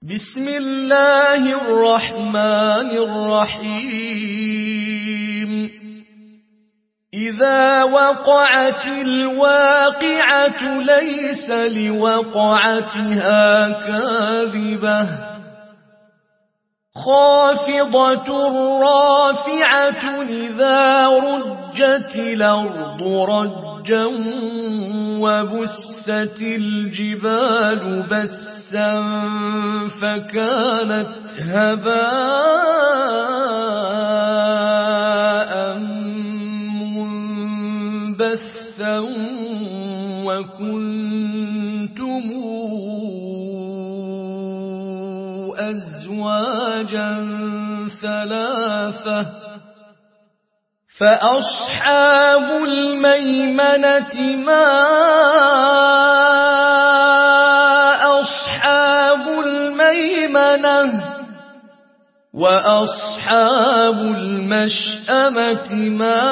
بسم الله الرحمن الرحيم إذا وقعت الواقعة ليس لوقعتها كاذبة خافضة رافعة إذا رجت الأرض رجا وبست الجبال بسا فكانت هباء منبثا وكنتم أزواجا ثلاثة فأصحاب الميمنة ما أصحاب الميمنة وأصحاب المشأمة ما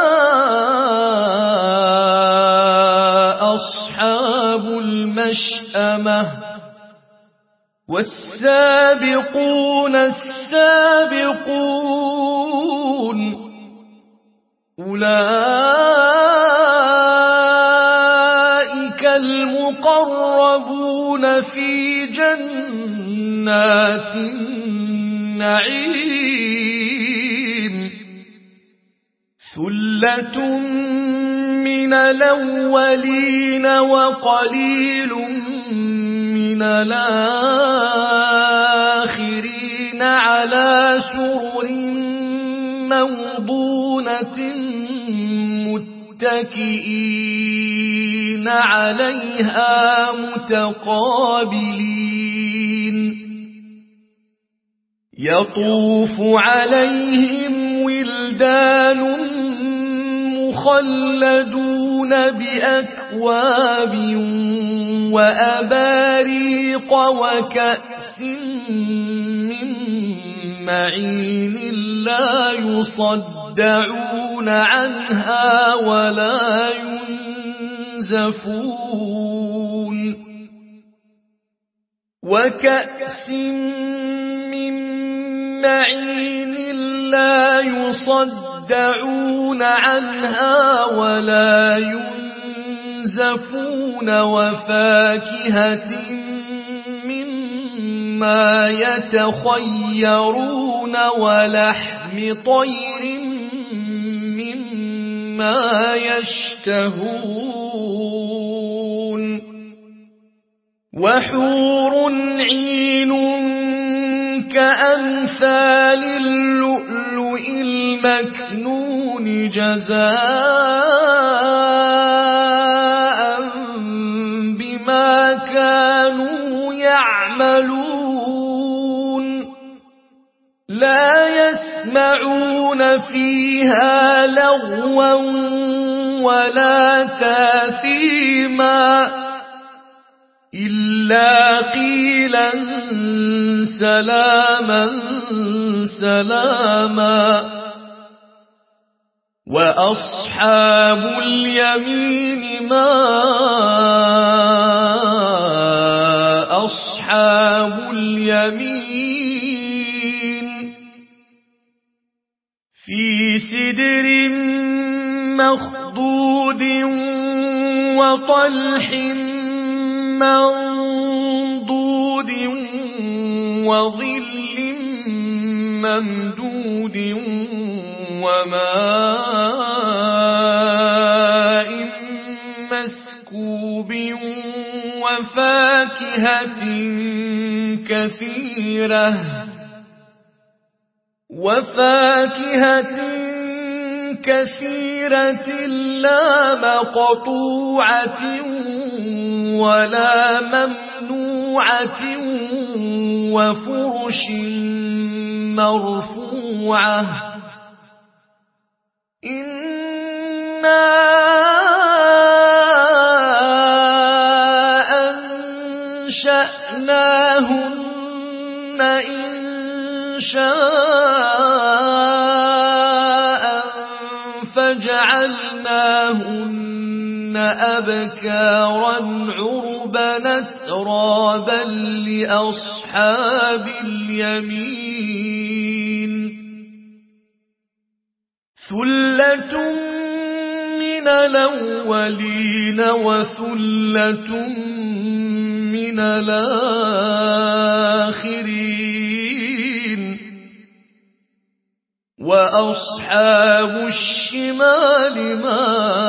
أصحاب المشأمة والسابقون السابقون أولئك المقربون في جنات النعيم ثلة من الأولين وقليل من الآخرين على سرر موضونة متكئين عليها متقابلين يطوف عليهم ولدان مخلدون بأكواب وأباريق وكأس من معين لا يصدعون عنها ولا ينزفون وكأس من معين لا يصدعون عنها ولا ينزفون وفاكهة مما يتخيرون ولحم طير مما يشتهون وحور عين كأمثال اللؤلؤ المكنون جزاء بما كانوا يعملون لا يسمعون فيها لغوا ولا تاثيما إلا قيلا سلاما سلاما وأصحاب اليمين ما أصحاب اليمين في سدر مخضود وطلح منضود وظل ممدود وماء مسكوب وفاكهة كثيرة لا مقطوعة ولا ممنوعة وفرش مرفوعة إنا أنشأناهن إنشاء فجعلناهن أبكارا عربا أترابا لأصحاب أصحاب اليمين ثلة من الأولين وثلة من الآخرين وأصحاب الشمال ما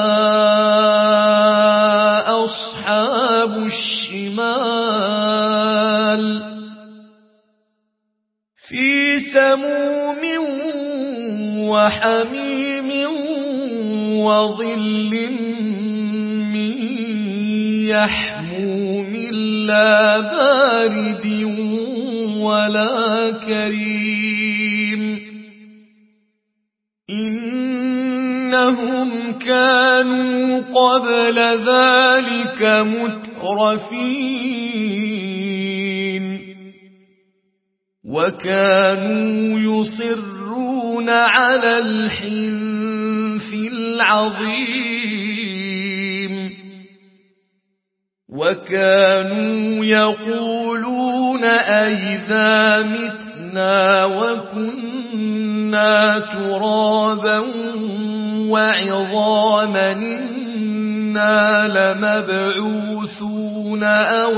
أصحاب الشمال في سموم وحميم وظل من يحموم لا بارد ولا كريم إنهم كانوا قبل ذلك مترفين وكانوا يصرون على الحنث العظيم وكانوا يقولون أئذا متنا وكنا ترابا وعظاما إنا لمبعوثون أو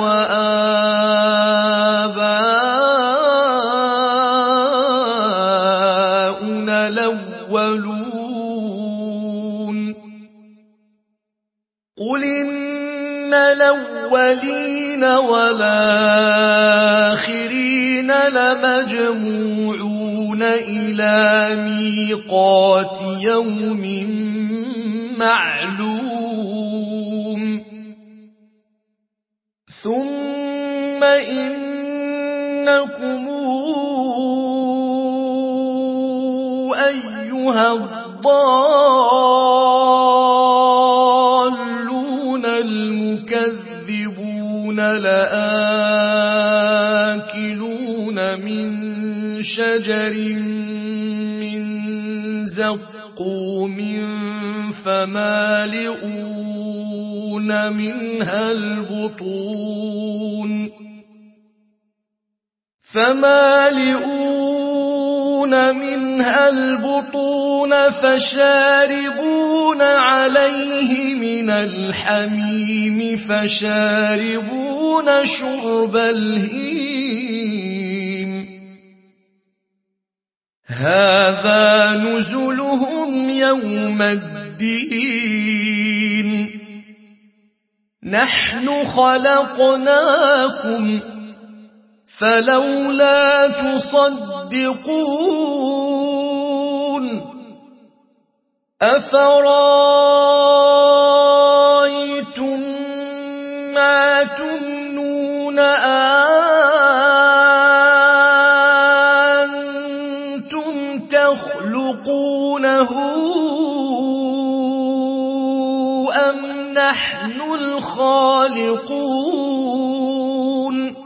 آباؤنا الأولون قل إن الأولين والآخرين لمجموعون إلى ميقات يوم معلوم ثم إنكم أيها الضالون المكذبون لآكلون من شجر من زقوم فمالئون منها البطون فشاربون عليه من الحميم فشاربون شرب الهيم هذا نزلهم يوم الدين نحن خلقناكم فلولا تصدقون أفرأيتم ما تمنون أنتم تخلقونه أم نحن الخالقون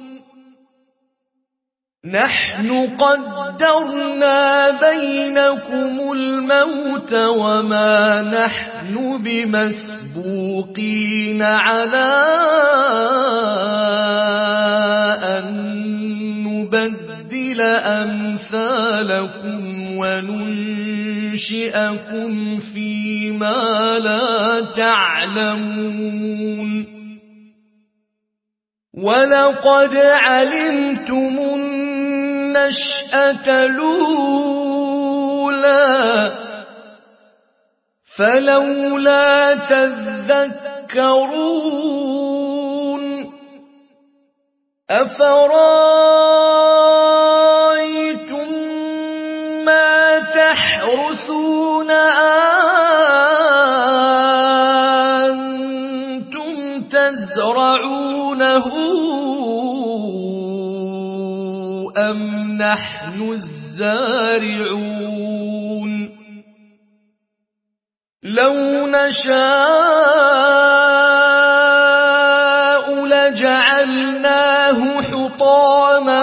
نحن قدرنا بينكم الموت وما نحن بمسبوقين على أن نبدل أمثالكم وننشئكم فيما لا تعلمون ولقد علمتم النشأة الأولى فلولا تذكرون أفرأيتم ما تحرثون أنتم تزرعونه أم نحن الزارعون لو نشاء لجعلناه حطاما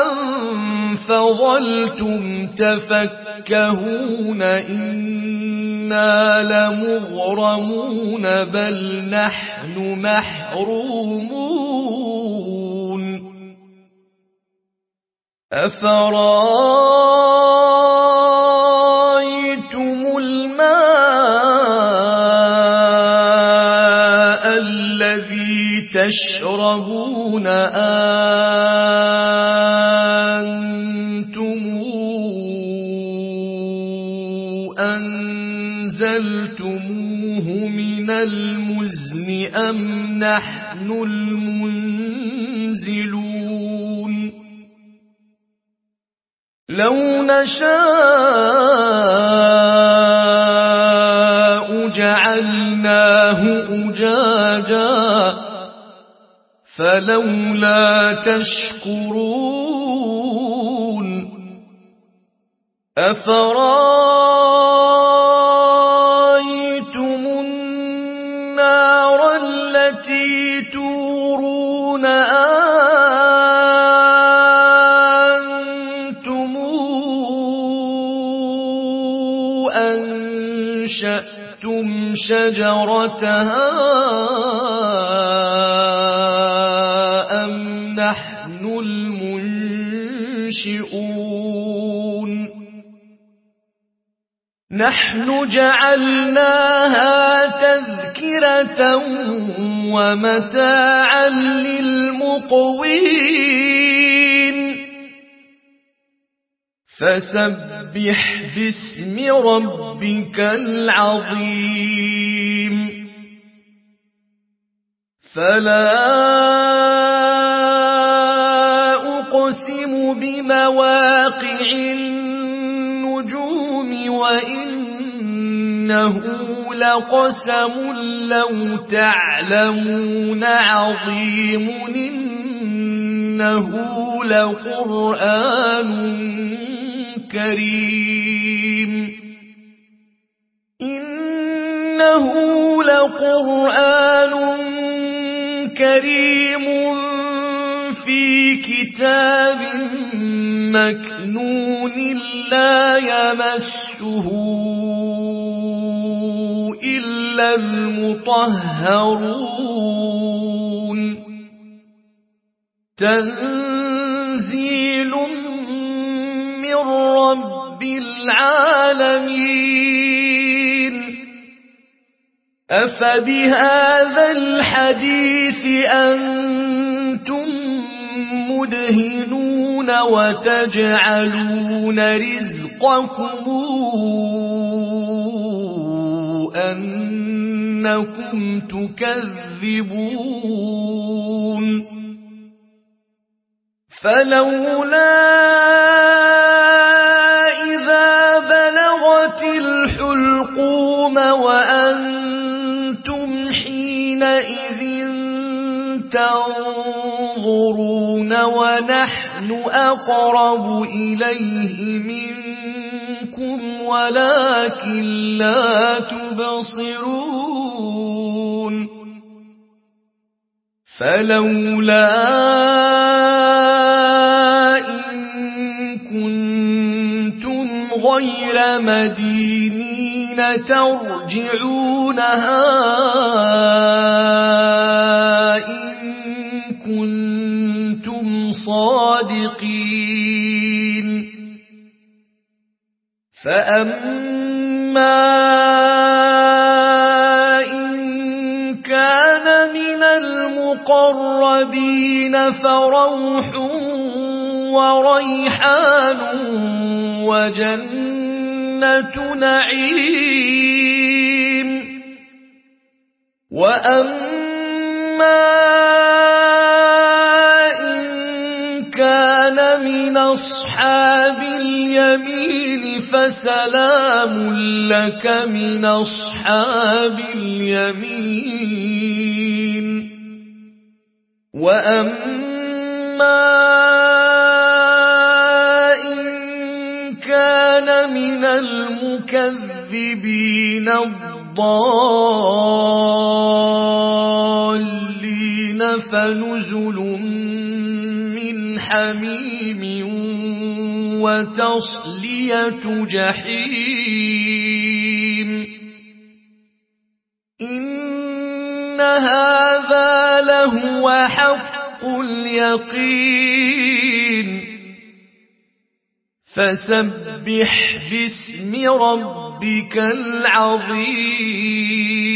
فظلتم تفكهون إنا لمغرمون بل نحن محرومون أفرأيتم الماء الذي تشربون أنتم أنزلتموه من المزن أم نحن المنزلون لو نشاء جعلناه أجاجا فلولا تشكرون أفرأيتم النار التي تورون أنتم أنشأتم شجرتها أم نحن المنشئون نحن جعلناها تذكرة ومتاعا للمقوين فسبح باسم ربك العظيم فلا أقسم بمواقع النجوم وإنه لقسم لو تعلمون عظيم إنه لقرآن كريم إنه لقرآن كريم في كتاب مكنون لا يمسه إلا المطهرون تنزيل من رب العالمين أفبهذا الحديث أنتم مدهنون وتجعلون رزقكم أنكم تكذبون فلولا إذا بلغت الحلقوم وأنتم حينئذ تنظرون ونحن أقرب إليه منكم ولكن لا تبصرون فلولا إن كنتم غير مدينين ترجعونها إن كنتم صادقين فأما إن كان من المقربين فروح وريحان وجنة نعيم وأما إن كان من أصحاب اليمين فسلام لك من أصحاب اليمين وأما إن كان من المكذبين الضالين فنزل من حميم وتصلية جحيم إن هذا لهو حق اليقين فسبح باسم ربك العظيم